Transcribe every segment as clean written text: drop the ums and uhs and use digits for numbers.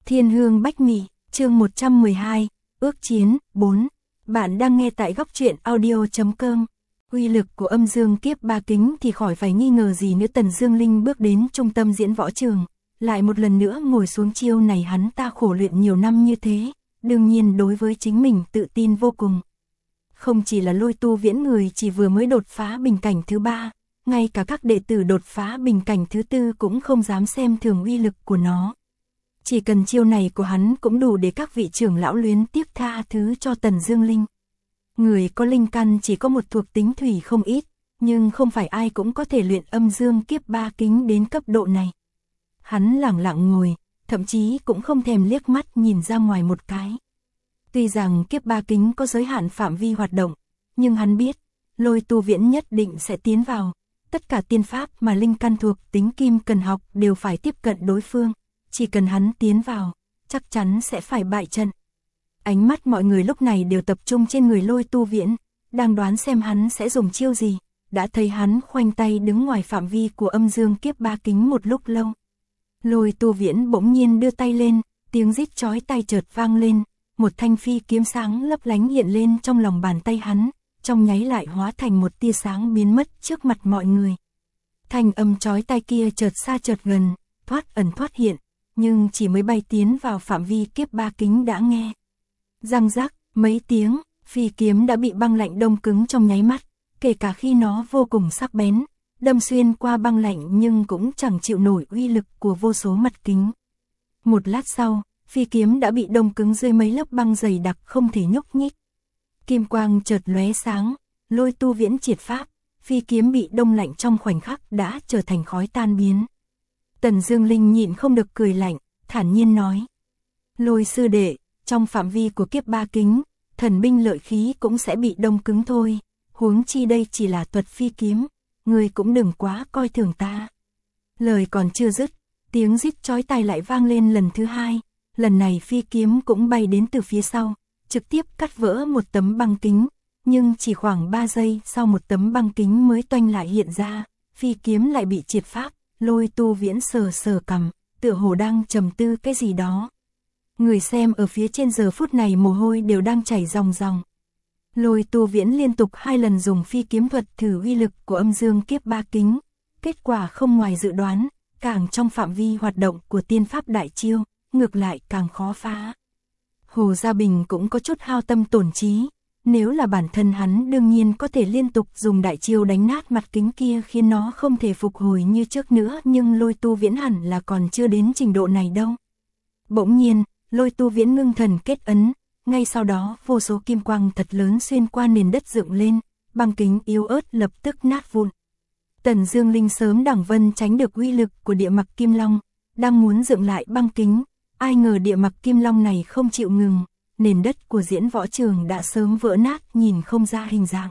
Thiên Hương Bách Mị, chương 112, ước chiến, 4. Bạn đang nghe tại góc truyện audio.com. Uy lực của âm dương kiếp ba kính thì khỏi phải nghi ngờ gì nữa. Tần Dương Linh bước đến trung tâm diễn võ trường, lại một lần nữa ngồi xuống. Chiêu này hắn ta khổ luyện nhiều năm như thế, đương nhiên đối với chính mình tự tin vô cùng. Không chỉ là Lôi Tu Viễn người chỉ vừa mới đột phá bình cảnh thứ 3, ngay cả các đệ tử đột phá bình cảnh thứ 4 cũng không dám xem thường uy lực của nó. Chỉ cần chiêu này của hắn cũng đủ để các vị trưởng lão luyến tiếc tha thứ cho Tần Dương Linh. Người có linh căn chỉ có một thuộc tính thủy không ít, nhưng không phải ai cũng có thể luyện âm dương kiếp ba kính đến cấp độ này. Hắn lẳng lặng ngồi, thậm chí cũng không thèm liếc mắt nhìn ra ngoài một cái. Tuy rằng kiếp ba kính có giới hạn phạm vi hoạt động, nhưng hắn biết, Lôi Tu Viễn nhất định sẽ tiến vào. Tất cả tiên pháp mà linh căn thuộc tính kim cần học đều phải tiếp cận đối phương. Chỉ cần hắn tiến vào, chắc chắn sẽ phải bại trận. Ánh mắt mọi người lúc này đều tập trung trên người Lôi Tu Viễn, đang đoán xem hắn sẽ dùng chiêu gì. Đã thấy hắn khoanh tay đứng ngoài phạm vi của âm dương kiếp ba kính một lúc lâu. Lôi Tu Viễn bỗng nhiên đưa tay lên, tiếng rít chói tai chợt vang lên, một thanh phi kiếm sáng lấp lánh hiện lên trong lòng bàn tay hắn, trong nháy lại hóa thành một tia sáng biến mất trước mặt mọi người. Thanh âm chói tai kia chợt xa chợt gần, thoát ẩn thoát hiện, nhưng chỉ mới bay tiến vào phạm vi kiếp ba kính đã nghe răng rắc mấy tiếng, phi kiếm đã bị băng lạnh đông cứng trong nháy mắt, kể cả khi nó vô cùng sắc bén, đâm xuyên qua băng lạnh nhưng cũng chẳng chịu nổi uy lực của vô số mặt kính. Một lát sau, phi kiếm đã bị đông cứng dưới mấy lớp băng dày đặc không thể nhúc nhích. Kim quang chợt lóe sáng, Lôi Tu Viễn triệt pháp, phi kiếm bị đông lạnh trong khoảnh khắc đã trở thành khói tan biến. Tần Dương Linh nhịn không được cười lạnh, thản nhiên nói: Lôi sư đệ, trong phạm vi của kiếp ba kính, thần binh lợi khí cũng sẽ bị đông cứng thôi, huống chi đây chỉ là thuật phi kiếm, ngươi cũng đừng quá coi thường ta. Lời còn chưa dứt, tiếng rít chói tai lại vang lên lần thứ hai, lần này phi kiếm cũng bay đến từ phía sau, trực tiếp cắt vỡ một tấm băng kính, nhưng chỉ khoảng 3 giây sau một tấm băng kính mới toanh lại hiện ra, phi kiếm lại bị triệt pháp. Lôi Tu Viễn sờ sờ cằm, tựa hồ đang trầm tư cái gì đó. Người xem ở phía trên giờ phút này mồ hôi đều đang chảy ròng ròng. Lôi Tu Viễn liên tục 2 lần dùng phi kiếm thuật thử uy lực của âm dương kiếp ba kính, kết quả không ngoài dự đoán, càng trong phạm vi hoạt động của tiên pháp đại chiêu, ngược lại càng khó phá. Hồ Gia Bình cũng có chút hao tâm tổn trí. Nếu là bản thân hắn đương nhiên có thể liên tục dùng đại chiêu đánh nát mặt kính kia khiến nó không thể phục hồi như trước nữa, nhưng Lôi Tu Viễn hẳn là còn chưa đến trình độ này đâu. Bỗng nhiên, Lôi Tu Viễn ngưng thần kết ấn, ngay sau đó vô số kim quang thật lớn xuyên qua nền đất dựng lên, băng kính yếu ớt lập tức nát vụn. Tần Dương Linh sớm đẳng vân tránh được uy lực của địa mặc kim long, đang muốn dựng lại băng kính, ai ngờ địa mặc kim long này không chịu ngừng. Nền đất của diễn võ trường đã sớm vỡ nát, nhìn không ra hình dạng.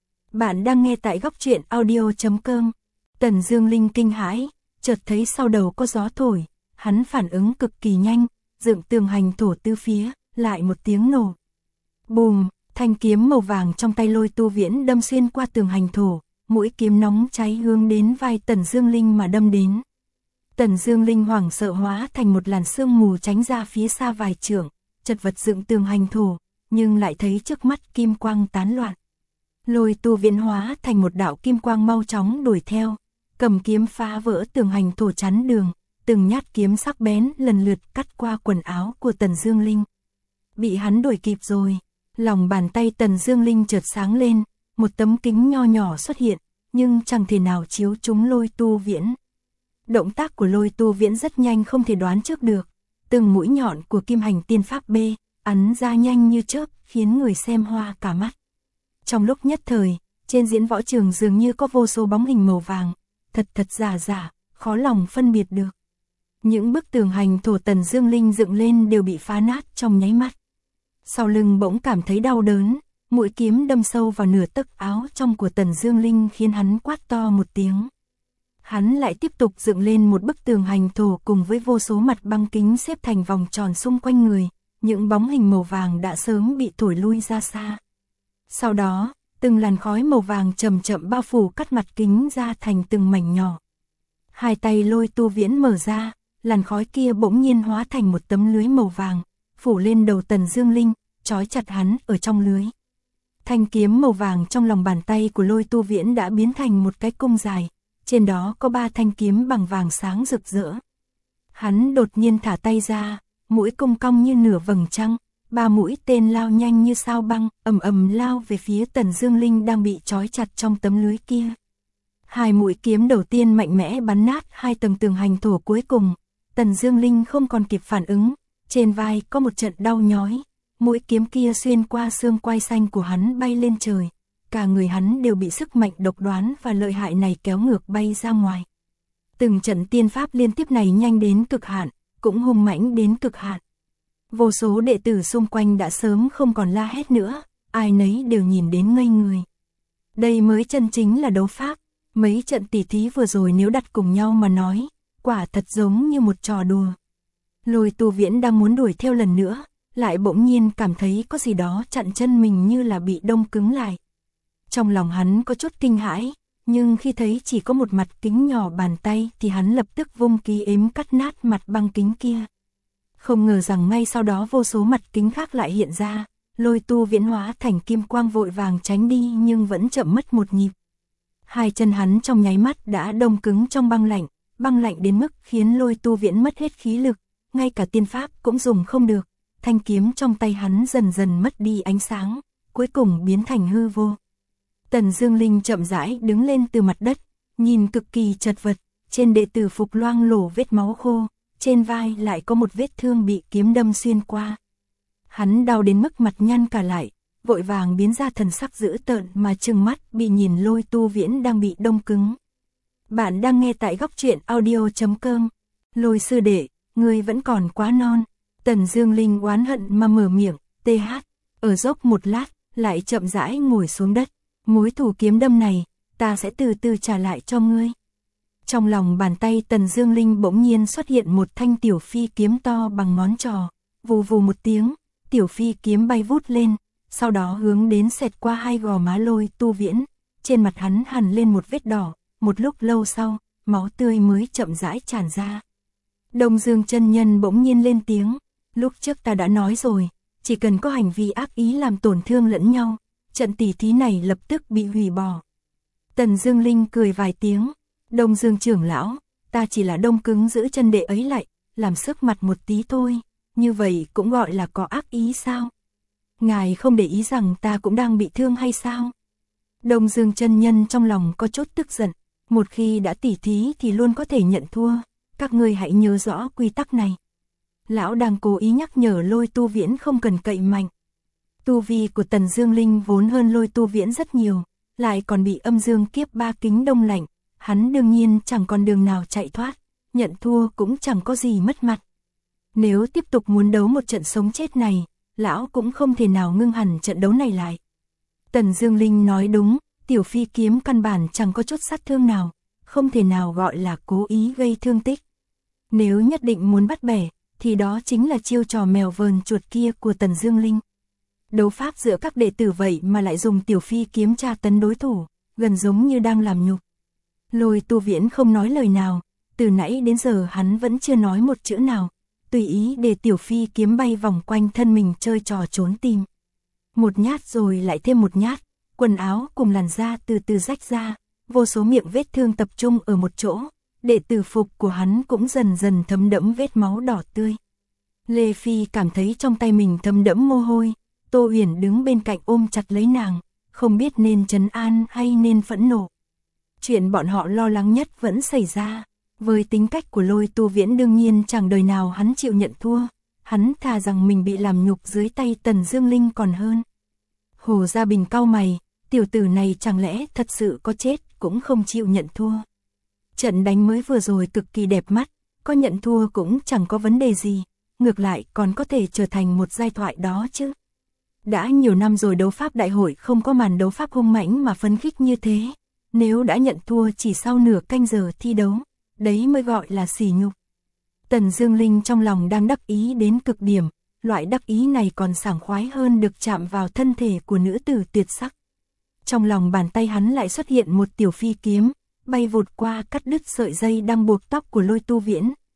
Bạn đang nghe tại góc truyện audio.com. Tần Dương Linh kinh hãi, chợt thấy sau đầu có gió thổi, hắn phản ứng cực kỳ nhanh, dựng tường hành thổ tứ phía, lại một tiếng nổ. Bùm, thanh kiếm màu vàng trong tay Lôi Tu Viễn đâm xuyên qua tường hành thổ, mũi kiếm nóng cháy hướng đến vai Tần Dương Linh mà đâm đến. Tần Dương Linh hoảng sợ hóa thành một làn sương mù tránh ra phía xa vài trượng. Chật vật dựng tường hành thổ, nhưng lại thấy trước mắt kim quang tán loạn. Lôi Tu Viễn hóa thành một đạo kim quang mau chóng đuổi theo, cầm kiếm phá vỡ tường hành thổ chắn đường, từng nhát kiếm sắc bén lần lượt cắt qua quần áo của Tần Dương Linh. Bị hắn đuổi kịp rồi, lòng bàn tay Tần Dương Linh chợt sáng lên, một tấm kính nho nhỏ xuất hiện, nhưng chẳng thể nào chiếu trúng Lôi Tu Viễn. Động tác của Lôi Tu Viễn rất nhanh không thể đoán trước được. Từng mũi nhọn của kim hành tiên pháp B, ấn ra nhanh như chớp, khiến người xem hoa cả mắt. Trong lúc nhất thời, trên diễn võ trường dường như có vô số bóng hình màu vàng, thật giả, khó lòng phân biệt được. Những bức tường hành thổ Tần Dương Linh dựng lên đều bị phá nát trong nháy mắt. Sau lưng bỗng cảm thấy đau đớn, mũi kiếm đâm sâu vào nửa tấc áo trong của Tần Dương Linh khiến hắn quát to một tiếng. Hắn lại tiếp tục dựng lên một bức tường hành thổ cùng với vô số mặt băng kính xếp thành vòng tròn xung quanh người, những bóng hình màu vàng đã sớm bị thổi lui ra xa. Sau đó, từng làn khói màu vàng chậm chậm bao phủ cắt mặt kính ra thành từng mảnh nhỏ. Hai tay Lôi Tu Viễn mở ra, làn khói kia bỗng nhiên hóa thành một tấm lưới màu vàng, phủ lên đầu Tần Dương Linh, trói chặt hắn ở trong lưới. Thanh kiếm màu vàng trong lòng bàn tay của Lôi Tu Viễn đã biến thành một cái cung dài, trên đó có 3 thanh kiếm bằng vàng sáng rực rỡ. Hắn đột nhiên thả tay ra, mũi cung cong như nửa vầng trăng, 3 mũi tên lao nhanh như sao băng, ầm ầm lao về phía Tần Dương Linh đang bị trói chặt trong tấm lưới kia. 2 mũi kiếm đầu tiên mạnh mẽ bắn nát 2 tầng tường hành thổ cuối cùng, Tần Dương Linh không còn kịp phản ứng, trên vai có một trận đau nhói, mũi kiếm kia xuyên qua xương quai xanh của hắn bay lên trời, cả người hắn đều bị sức mạnh độc đoán và lợi hại này kéo ngược bay ra ngoài. Từng trận tiên pháp liên tiếp này nhanh đến cực hạn, cũng hung mãnh đến cực hạn. Vô số đệ tử xung quanh đã sớm không còn la hét nữa, ai nấy đều nhìn đến ngây người. Đây mới chân chính là đấu pháp, mấy trận tỉ thí vừa rồi nếu đặt cùng nhau mà nói, quả thật giống như một trò đùa. Lôi Tu Viễn đang muốn đuổi theo lần nữa, lại bỗng nhiên cảm thấy có gì đó chặn chân mình như là bị đông cứng lại. Trong lòng hắn có chút kinh hãi, nhưng khi thấy chỉ có một mặt kính nhỏ bàn tay thì hắn lập tức vung ký ếm cắt nát mặt băng kính kia. Không ngờ rằng ngay sau đó vô số mặt kính khác lại hiện ra, Lôi Tu Viễn hóa thành kim quang vội vàng tránh đi nhưng vẫn chậm mất một nhịp. 2 chân hắn trong nháy mắt đã đông cứng trong băng lạnh đến mức khiến Lôi Tu Viễn mất hết khí lực, ngay cả tiên pháp cũng dùng không được, thanh kiếm trong tay hắn dần dần mất đi ánh sáng, cuối cùng biến thành hư vô. Tần Dương Linh chậm rãi đứng lên từ mặt đất, nhìn cực kỳ chật vật, trên đệ tử phục loang lổ vết máu khô, trên vai lại có một vết thương bị kiếm đâm xuyên qua. Hắn đau đến mức mặt nhăn cả lại, vội vàng biến ra thần sắc dữ tợn mà trừng mắt bị nhìn Lôi Tu Viễn đang bị đông cứng. Bạn đang nghe tại góc truyện audio.com. Lôi sư đệ, ngươi vẫn còn quá non. Tần Dương Linh oán hận mà mở miệng, TH, ở dốc một lát, lại chậm rãi ngồi xuống đất. Mối thù kiếm đâm này, ta sẽ từ từ trả lại cho ngươi. Trong lòng bàn tay Tần Dương Linh bỗng nhiên xuất hiện một thanh tiểu phi kiếm to bằng ngón trò, vù vù một tiếng, tiểu phi kiếm bay vút lên, sau đó hướng đến xẹt qua 2 gò má Lôi Tu Viễn, trên mặt hắn hằn lên một vết đỏ, một lúc lâu sau, máu tươi mới chậm rãi tràn ra. Đông Dương chân nhân bỗng nhiên lên tiếng, lúc trước ta đã nói rồi, chỉ cần có hành vi ác ý làm tổn thương lẫn nhau, trận tỉ thí này lập tức bị hủy bỏ. Tần Dương Linh cười vài tiếng, Đông Dương trưởng lão, ta chỉ là đông cứng giữ chân đệ ấy lại, làm sức mặt một tí thôi, như vậy cũng gọi là có ác ý sao? Ngài không để ý rằng ta cũng đang bị thương hay sao? Đông Dương chân nhân trong lòng có chút tức giận, một khi đã tỉ thí thì luôn có thể nhận thua, các ngươi hãy nhớ rõ quy tắc này. Lão đang cố ý nhắc nhở Lôi Tu Viễn không cần cậy mạnh. Tu vi của Tần Dương Linh vốn hơn Lôi Tu Viễn rất nhiều, lại còn bị âm dương kiếp 3 kính đông lạnh, hắn đương nhiên chẳng còn đường nào chạy thoát, nhận thua cũng chẳng có gì mất mặt. Nếu tiếp tục muốn đấu một trận sống chết này, lão cũng không thể nào ngưng hẳn trận đấu này lại. Tần Dương Linh nói đúng, tiểu phi kiếm căn bản chẳng có chút sát thương nào, không thể nào gọi là cố ý gây thương tích. Nếu nhất định muốn bắt bẻ, thì đó chính là chiêu trò mèo vờn chuột kia của Tần Dương Linh. Đấu pháp giữa các đệ tử vậy mà lại dùng tiểu phi kiếm tra tấn đối thủ, gần giống như đang làm nhục. Lôi Tu Viễn không nói lời nào, từ nãy đến giờ hắn vẫn chưa nói một chữ nào, tùy ý để tiểu phi kiếm bay vòng quanh thân mình chơi trò trốn tìm. Một nhát rồi lại thêm một nhát, quần áo cùng làn da từ từ rách ra, vô số miệng vết thương tập trung ở một chỗ, đệ tử phục của hắn cũng dần dần thấm đẫm vết máu đỏ tươi. Lê Phi cảm thấy trong tay mình thấm đẫm mồ hôi, Tô Uyển đứng bên cạnh ôm chặt lấy nàng, không biết nên trấn an hay nên phẫn nộ. Chuyện bọn họ lo lắng nhất vẫn xảy ra, với tính cách của Lôi Tu Viễn đương nhiên chẳng đời nào hắn chịu nhận thua, hắn thà rằng mình bị làm nhục dưới tay Tần Dương Linh còn hơn. Hồ Gia Bình cau mày, tiểu tử này chẳng lẽ thật sự có chết cũng không chịu nhận thua. Trận đánh mới vừa rồi cực kỳ đẹp mắt, có nhận thua cũng chẳng có vấn đề gì, ngược lại còn có thể trở thành một giai thoại đó chứ. Đã nhiều năm rồi đấu pháp đại hội không có màn đấu pháp hung mãnh mà phấn khích như thế, nếu đã nhận thua chỉ sau nửa canh giờ thi đấu, đấy mới gọi là sỉ nhục. Tần Dương Linh trong lòng đang đắc ý đến cực điểm, loại đắc ý này còn sảng khoái hơn được chạm vào thân thể của nữ tử tuyệt sắc. Trong lòng bàn tay hắn lại xuất hiện một tiểu phi kiếm, bay vụt qua cắt đứt sợi dây đang buộc tóc của Lôi Tu Viễn,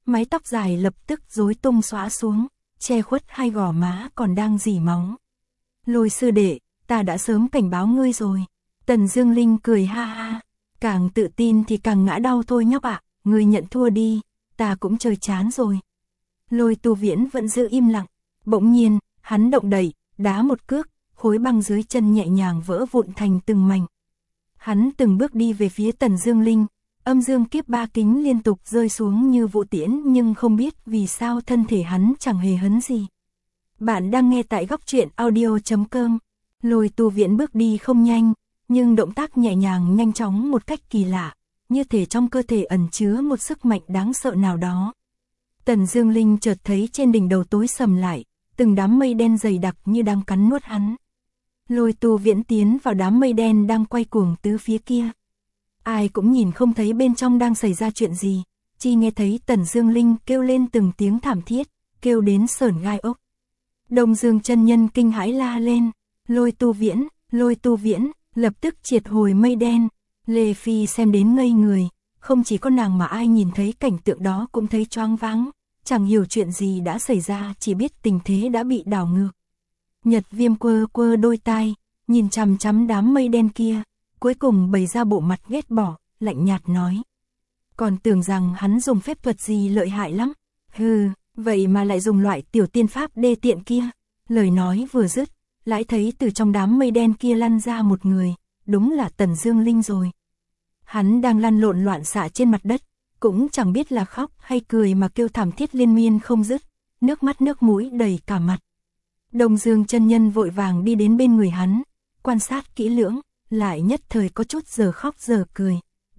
mái tóc dài lập tức rối tung xõa xuống, che khuất hai gò má còn đang rỉ máu. Lôi sư đệ, ta đã sớm cảnh báo ngươi rồi. Tần Dương Linh cười ha ha, càng tự tin thì càng ngã đau thôi nhóc ạ, ngươi nhận thua đi, ta cũng chơi chán rồi. Lôi Tu Viễn vẫn giữ im lặng, bỗng nhiên, hắn động đậy, đá một cước, khối băng dưới chân nhẹ nhàng vỡ vụn thành từng mảnh. Hắn từng bước đi về phía Tần Dương Linh, âm dương kiếp ba kính liên tục rơi xuống như vụ tiễn nhưng không biết vì sao thân thể hắn chẳng hề hấn gì. Bạn đang nghe tại góc truyện audio.com. Lôi Tu Viễn bước đi không nhanh, nhưng động tác nhẹ nhàng nhanh chóng một cách kỳ lạ, như thể trong cơ thể ẩn chứa một sức mạnh đáng sợ nào đó. Tần Dương Linh chợt thấy trên đỉnh đầu tối sầm lại, từng đám mây đen dày đặc như đang cắn nuốt hắn. Lôi Tu Viễn tiến vào đám mây đen đang quay cuồng tứ phía kia. Ai cũng nhìn không thấy bên trong đang xảy ra chuyện gì, chỉ nghe thấy Tần Dương Linh kêu lên từng tiếng thảm thiết, kêu đến sởn gai ốc. Đông Dương chân nhân kinh hãi la lên, Lôi Tu Viễn, lập tức triệt hồi mây đen. Lê Phi xem đến ngây người, không chỉ có nàng mà ai nhìn thấy cảnh tượng đó cũng thấy choáng váng, chẳng hiểu chuyện gì đã xảy ra, chỉ biết tình thế đã bị đảo ngược. Nhật Viêm quơ quơ đôi tai, nhìn chằm chằm đám mây đen kia, cuối cùng bày ra bộ mặt ghét bỏ, lạnh nhạt nói. Còn tưởng rằng hắn dùng phép thuật gì lợi hại lắm, hừ, vậy mà lại dùng loại tiểu tiên pháp đê tiện kia. Lời nói vừa dứt, lại thấy từ trong đám mây đen kia lăn ra một người, đúng là Tần Dương Linh rồi. Hắn đang lăn lộn loạn xạ trên mặt đất, cũng chẳng biết là khóc hay cười mà kêu thảm thiết liên miên không dứt, nước mắt nước mũi đầy cả mặt. Đông Dương chân nhân vội vàng đi đến bên người hắn, quan sát kỹ lưỡng, lại nhất thời có chút giờ khóc giờ cười.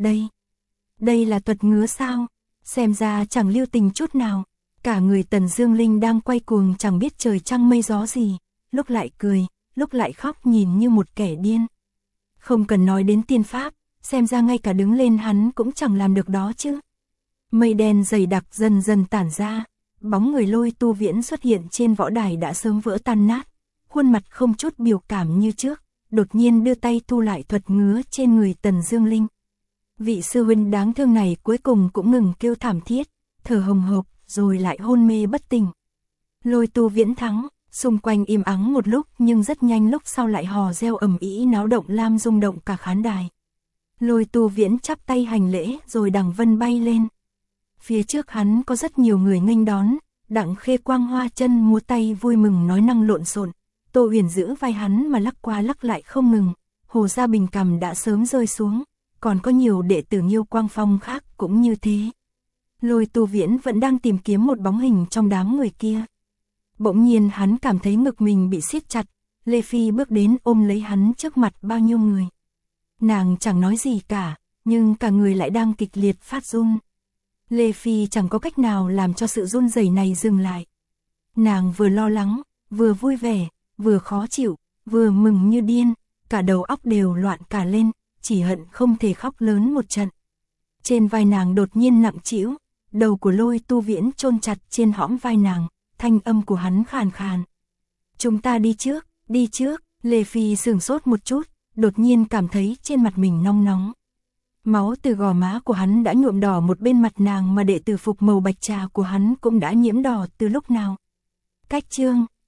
Đây là thuật ngứa sao? Xem ra chẳng lưu tình chút nào. Cả người Tần Dương Linh đang quay cuồng chẳng biết trời trăng mây gió gì, lúc lại cười, lúc lại khóc nhìn như một kẻ điên. Không cần nói đến tiên pháp, xem ra ngay cả đứng lên hắn cũng chẳng làm được đó chứ. Mây đen dày đặc dần dần tản ra, bóng người Lôi Tu Viễn xuất hiện trên võ đài đã sớm vỡ tan nát, khuôn mặt không chút biểu cảm như trước, đột nhiên đưa tay thu lại thuật ngứa trên người Tần Dương Linh. Vị sư huynh đáng thương này cuối cùng cũng ngừng kêu thảm thiết, thở hồng hộc, rồi lại hôn mê bất tỉnh. Lôi Tu Viễn thắng, xung quanh im ắng một lúc nhưng rất nhanh lúc sau lại hò reo ầm ĩ náo động làm rung động cả khán đài. Lôi Tu Viễn chắp tay hành lễ rồi đằng vân bay lên. Phía trước hắn có rất nhiều người nghênh đón, Đặng Khê Quang hoa chân múa tay vui mừng nói năng lộn xộn, Tô Huyền giữ vai hắn mà lắc qua lắc lại không ngừng, Hồ Gia Bình cằm đã sớm rơi xuống, còn có nhiều đệ tử Nhiêu Quang Phong khác cũng như thế. Lôi Tu Viễn vẫn đang tìm kiếm một bóng hình trong đám người kia. Bỗng nhiên hắn cảm thấy ngực mình bị siết chặt, Lê Phi bước đến ôm lấy hắn trước mặt bao nhiêu người. Nàng chẳng nói gì cả, nhưng cả người lại đang kịch liệt phát run. Lê Phi chẳng có cách nào làm cho sự run rẩy này dừng lại. Nàng vừa lo lắng, vừa vui vẻ, vừa khó chịu, vừa mừng như điên, cả đầu óc đều loạn cả lên, chỉ hận không thể khóc lớn một trận. Trên vai nàng đột nhiên nặng trĩu, đầu của Lôi Tu Viễn chôn chặt trên hõm vai nàng, thanh âm của hắn khàn khàn. Chúng ta đi trước, Lê Phi sửng sốt một chút, đột nhiên cảm thấy trên mặt mình nóng nóng. Máu từ gò má của hắn đã nhuộm đỏ một bên mặt nàng mà đệ tử phục màu bạch trà của hắn cũng đã nhiễm đỏ từ lúc nào. Cách chương